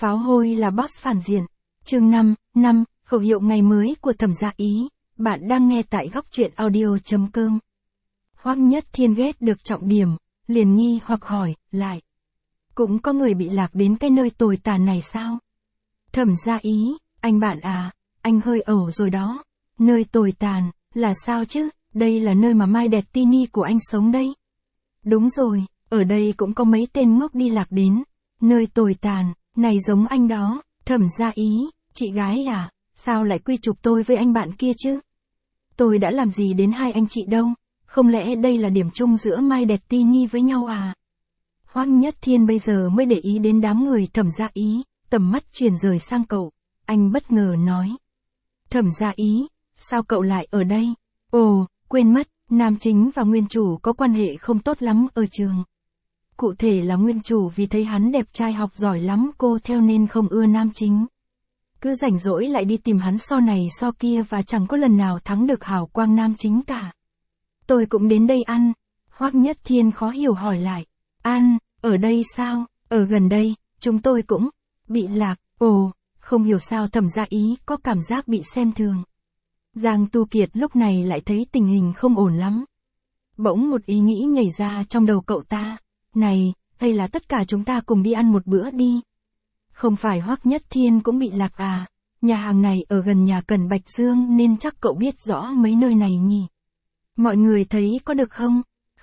Pháo hôi là boss phản diện. Chương 5, khẩu hiệu ngày mới của Thẩm Gia Ý. Bạn đang nghe tại góc truyện audio.com. Hoắc Nhất Thiên ghét được trọng điểm, liền nghi hoặc hỏi, lại. Cũng có người bị lạc đến cái nơi tồi tàn này sao? Thẩm Gia Ý, anh bạn à, anh hơi ẩu rồi đó. Nơi tồi tàn, là sao chứ? Đây là nơi mà Mai Đẹp Tini của anh sống đây. Đúng rồi, ở đây cũng có mấy tên ngốc đi lạc đến. Nơi tồi tàn, này giống anh đó. Thẩm Gia Ý, chị gái à, sao lại quy chụp tôi với anh bạn kia chứ? Tôi đã làm gì đến hai anh chị đâu, không lẽ đây là điểm chung giữa Mai Đẹp Tini với nhau à? Hoắc Nhất Thiên bây giờ mới để ý đến đám người Thẩm Gia Ý, tầm mắt chuyển rời sang cậu, anh bất ngờ nói. Thẩm Gia Ý, sao cậu lại ở đây? Ồ, quên mất, nam chính và nguyên chủ có quan hệ không tốt lắm ở trường. Cụ thể là nguyên chủ vì thấy hắn đẹp trai học giỏi lắm cô theo nên không ưa nam chính. Cứ rảnh rỗi lại đi tìm hắn so này so kia và chẳng có lần nào thắng được hào quang nam chính cả. Tôi cũng đến đây ăn. Hoắc Nhất Thiên khó hiểu hỏi lại. Ăn, ở đây sao? Ở gần đây, chúng tôi cũng bị lạc. Ồ, không hiểu sao Thẩm Gia Ý có cảm giác bị xem thường. Giang Tu Kiệt lúc này lại thấy tình hình không ổn lắm. Bỗng một ý nghĩ nhảy ra trong đầu cậu ta. Này, hay là tất cả chúng ta cùng đi ăn một bữa đi? Không phải Hoắc Nhất Thiên cũng bị lạc à? Nhà hàng này ở gần nhà Cần Bạch Dương nên chắc cậu biết rõ mấy nơi này nhỉ? Mọi người thấy có được không?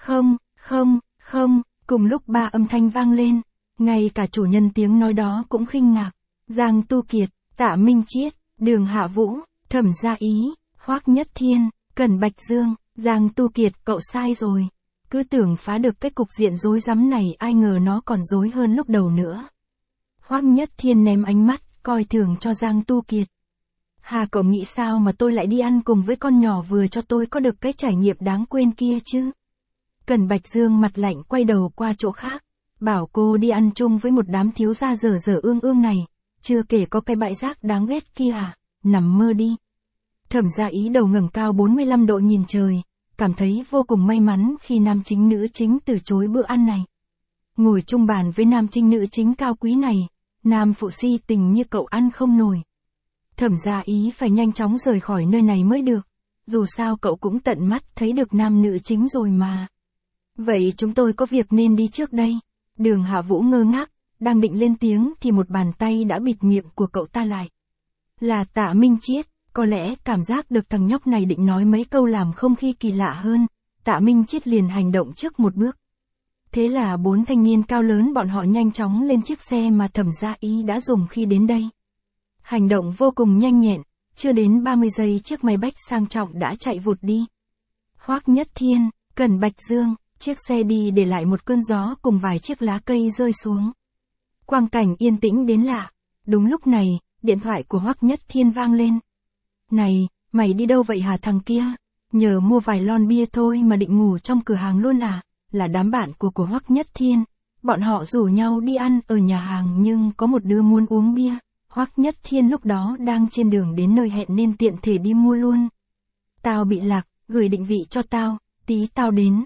Không, cùng lúc ba âm thanh vang lên. Ngay cả chủ nhân tiếng nói đó cũng khinh ngạc. Giang Tu Kiệt, Tạ Minh Chiết, Đường Hạ Vũ, Thẩm Gia Ý, Hoắc Nhất Thiên, Cần Bạch Dương. Giang Tu Kiệt, cậu sai rồi. Cứ tưởng phá được cái cục diện rối rắm này, ai ngờ nó còn rối hơn lúc đầu nữa. Hoắc Nhất Thiên ném ánh mắt coi thường cho Giang Tu Kiệt. Hà, cậu nghĩ sao mà tôi lại đi ăn cùng với con nhỏ vừa cho tôi có được cái trải nghiệm đáng quên kia chứ? Cần Bạch Dương mặt lạnh quay đầu qua chỗ khác, bảo cô đi ăn chung với một đám thiếu gia dở dở ương ương này, chưa kể có cái bãi rác đáng ghét kia à, nằm mơ đi. Thẩm Gia Ý đầu ngẩng cao 45 độ nhìn trời, cảm thấy vô cùng may mắn khi nam chính nữ chính từ chối bữa ăn này. Ngồi chung bàn với nam chính nữ chính cao quý này, nam phụ si tình như cậu ăn không nổi. Thẩm Gia Ý phải nhanh chóng rời khỏi nơi này mới được, dù sao cậu cũng tận mắt thấy được nam nữ chính rồi mà. Vậy chúng tôi có việc nên đi trước đây. Đường Hạ Vũ ngơ ngác, đang định lên tiếng thì một bàn tay đã bịt miệng của cậu ta lại. Là Tạ Minh Chiết. Có lẽ cảm giác được thằng nhóc này định nói mấy câu làm không khí kỳ lạ hơn, Tạ Minh Chiết liền hành động trước một bước. Thế là bốn thanh niên cao lớn bọn họ nhanh chóng lên chiếc xe mà Thẩm Gia Ý đã dùng khi đến đây. Hành động vô cùng nhanh nhẹn, chưa đến 30 giây chiếc máy bách sang trọng đã chạy vụt đi. Hoắc Nhất Thiên, Cần Bạch Dương, chiếc xe đi để lại một cơn gió cùng vài chiếc lá cây rơi xuống. Quang cảnh yên tĩnh đến lạ. Đúng lúc này, điện thoại của Hoắc Nhất Thiên vang lên. Này, mày đi đâu vậy hả thằng kia? Nhờ mua vài lon bia thôi mà định ngủ trong cửa hàng luôn à? Là đám bạn của Hoắc Nhất Thiên. Bọn họ rủ nhau đi ăn ở nhà hàng nhưng có một đứa muốn uống bia. Hoắc Nhất Thiên lúc đó đang trên đường đến nơi hẹn nên tiện thể đi mua luôn. Tao bị lạc, gửi định vị cho tao, tí tao đến.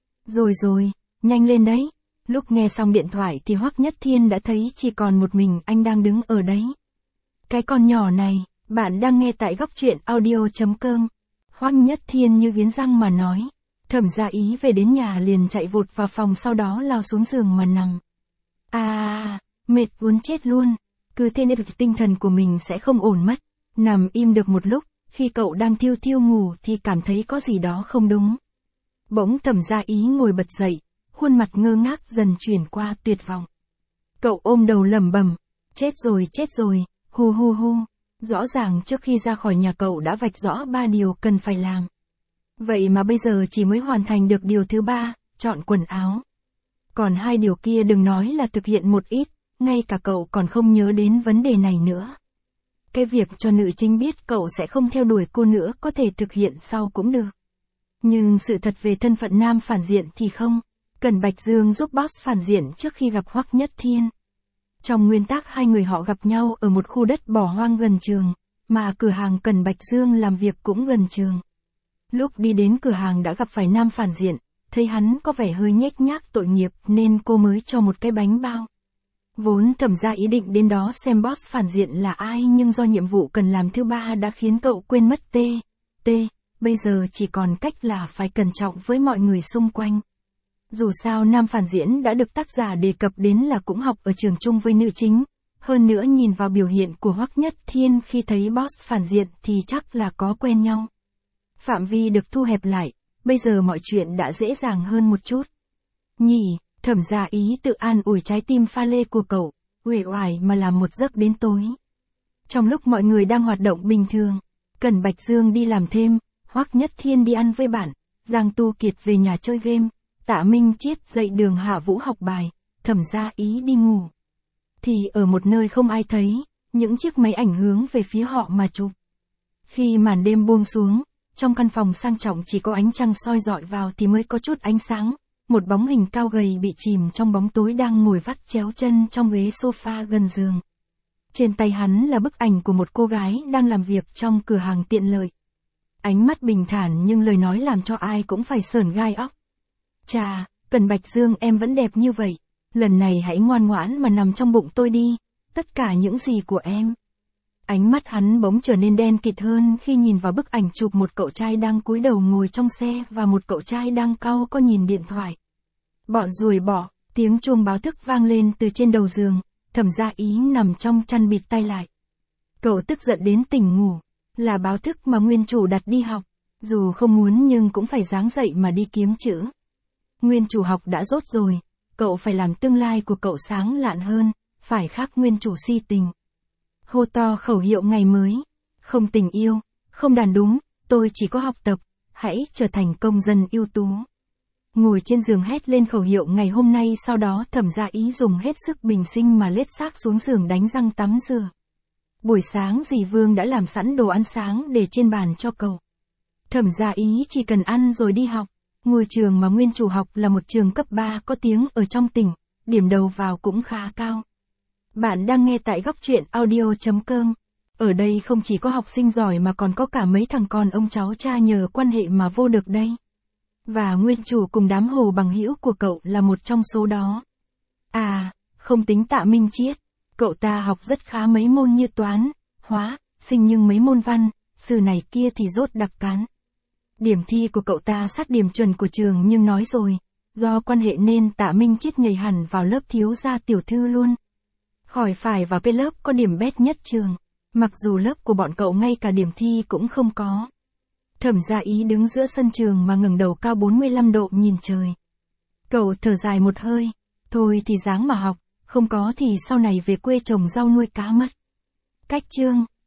Rồi, nhanh lên đấy. Lúc nghe xong điện thoại thì Hoắc Nhất Thiên đã thấy chỉ còn một mình anh đang đứng ở đấy. Cái con nhỏ này. Bạn đang nghe tại góc truyện audio.com. Hoắc Nhất Thiên như nghiến răng mà nói. Thẩm Gia Ý về đến nhà liền chạy vụt vào phòng, sau đó lao xuống giường mà nằm. Mệt muốn chết luôn. Cứ thế nên tinh thần của mình sẽ không ổn mất. Nằm im được một lúc, khi cậu đang thiêu thiêu ngủ thì cảm thấy có gì đó không đúng. Bỗng Thẩm Gia Ý ngồi bật dậy, khuôn mặt ngơ ngác dần chuyển qua tuyệt vọng. Cậu ôm đầu lẩm bẩm, chết rồi, hu. Rõ ràng trước khi ra khỏi nhà cậu đã vạch rõ 3 điều cần phải làm. Vậy mà bây giờ chỉ mới hoàn thành được điều thứ 3, chọn quần áo. Còn 2 điều kia đừng nói là thực hiện một ít, ngay cả cậu còn không nhớ đến vấn đề này nữa. Cái việc cho nữ chính biết cậu sẽ không theo đuổi cô nữa có thể thực hiện sau cũng được. Nhưng sự thật về thân phận nam phản diện thì không. Cần Bạch Dương giúp boss phản diện trước khi gặp Hoắc Nhất Thiên. Trong nguyên tắc hai người họ gặp nhau ở một khu đất bỏ hoang gần trường, mà cửa hàng Cần Bạch Dương làm việc cũng gần trường. Lúc đi đến cửa hàng đã gặp phải nam phản diện, thấy hắn có vẻ hơi nhếch nhác tội nghiệp nên cô mới cho một cái bánh bao. Vốn Thẩm Gia ý định đến đó xem boss phản diện là ai, nhưng do nhiệm vụ cần làm thứ ba đã khiến cậu quên mất bây giờ chỉ còn cách là phải cẩn trọng với mọi người xung quanh. Dù sao nam phản diễn đã được tác giả đề cập đến là cũng học ở trường chung với nữ chính, hơn nữa nhìn vào biểu hiện của Hoắc Nhất Thiên khi thấy boss phản diện thì chắc là có quen nhau. Phạm vi được thu hẹp lại, bây giờ mọi chuyện đã dễ dàng hơn một chút. Nhỉ, Thẩm Gia Ý tự an ủi trái tim pha lê của cậu, uể oải mà làm một giấc đến tối. Trong lúc mọi người đang hoạt động bình thường, Cẩn Bạch Dương đi làm thêm, Hoắc Nhất Thiên đi ăn với bạn, Giang Tu Kiệt về nhà chơi game, Tạ Minh Chiết dạy Đường Hạ Vũ học bài, Thẩm Gia Ý đi ngủ. Thì ở một nơi không ai thấy, những chiếc máy ảnh hướng về phía họ mà chụp. Khi màn đêm buông xuống, trong căn phòng sang trọng chỉ có ánh trăng soi dọi vào thì mới có chút ánh sáng, một bóng hình cao gầy bị chìm trong bóng tối đang ngồi vắt chéo chân trong ghế sofa gần giường. Trên tay hắn là bức ảnh của một cô gái đang làm việc trong cửa hàng tiện lợi. Ánh mắt bình thản nhưng lời nói làm cho ai cũng phải sởn gai óc. Chà, Cẩn Bạch Dương em vẫn đẹp như vậy. Lần này hãy ngoan ngoãn mà nằm trong bụng tôi đi, tất cả những gì của em. Ánh mắt hắn bỗng trở nên đen kịt hơn khi nhìn vào bức ảnh chụp một cậu trai đang cúi đầu ngồi trong xe và một cậu trai đang cau có nhìn điện thoại. Bọn ruồi bọ, tiếng chuông báo thức vang lên từ trên đầu giường, Thẩm Gia Ý nằm trong chăn bịt tay lại. Cậu tức giận đến tỉnh ngủ, là báo thức mà nguyên chủ đặt đi học, dù không muốn nhưng cũng phải ráng dậy mà đi kiếm chữ. Nguyên chủ học đã rốt rồi, cậu phải làm tương lai của cậu sáng lạn hơn, phải khác nguyên chủ si tình. Hô to khẩu hiệu ngày mới, không tình yêu, không đàn đúng, tôi chỉ có học tập, hãy trở thành công dân ưu tú. Ngồi trên giường hét lên khẩu hiệu ngày hôm nay, sau đó Thẩm Gia Ý dùng hết sức bình sinh mà lết xác xuống giường đánh răng tắm rửa. Buổi sáng dì Vương đã làm sẵn đồ ăn sáng để trên bàn cho cậu. Thẩm Gia Ý chỉ cần ăn rồi đi học. Ngôi trường mà nguyên chủ học là một trường cấp 3 có tiếng ở trong tỉnh, điểm đầu vào cũng khá cao. Bạn đang nghe tại góc truyện audio.com. Ở đây không chỉ có học sinh giỏi mà còn có cả mấy thằng con ông cháu cha nhờ quan hệ mà vô được đây. Và nguyên chủ cùng đám hồ bằng hữu của cậu là một trong số đó. À, không tính Tạ Minh Chiết, cậu ta học rất khá mấy môn như toán, hóa, sinh, nhưng mấy môn văn, sử này kia thì dốt đặc cán. Điểm thi của cậu ta sát điểm chuẩn của trường, nhưng nói rồi, do quan hệ nên Tạ Minh Chiết nhảy hẳn vào lớp thiếu gia tiểu thư luôn. Khỏi phải vào cái lớp có điểm bét nhất trường, mặc dù lớp của bọn cậu ngay cả điểm thi cũng không có. Thẩm Gia Ý đứng giữa sân trường mà ngẩng đầu cao 45 độ nhìn trời. Cậu thở dài một hơi, thôi thì ráng mà học, không có thì sau này về quê trồng rau nuôi cá mất. Cách chương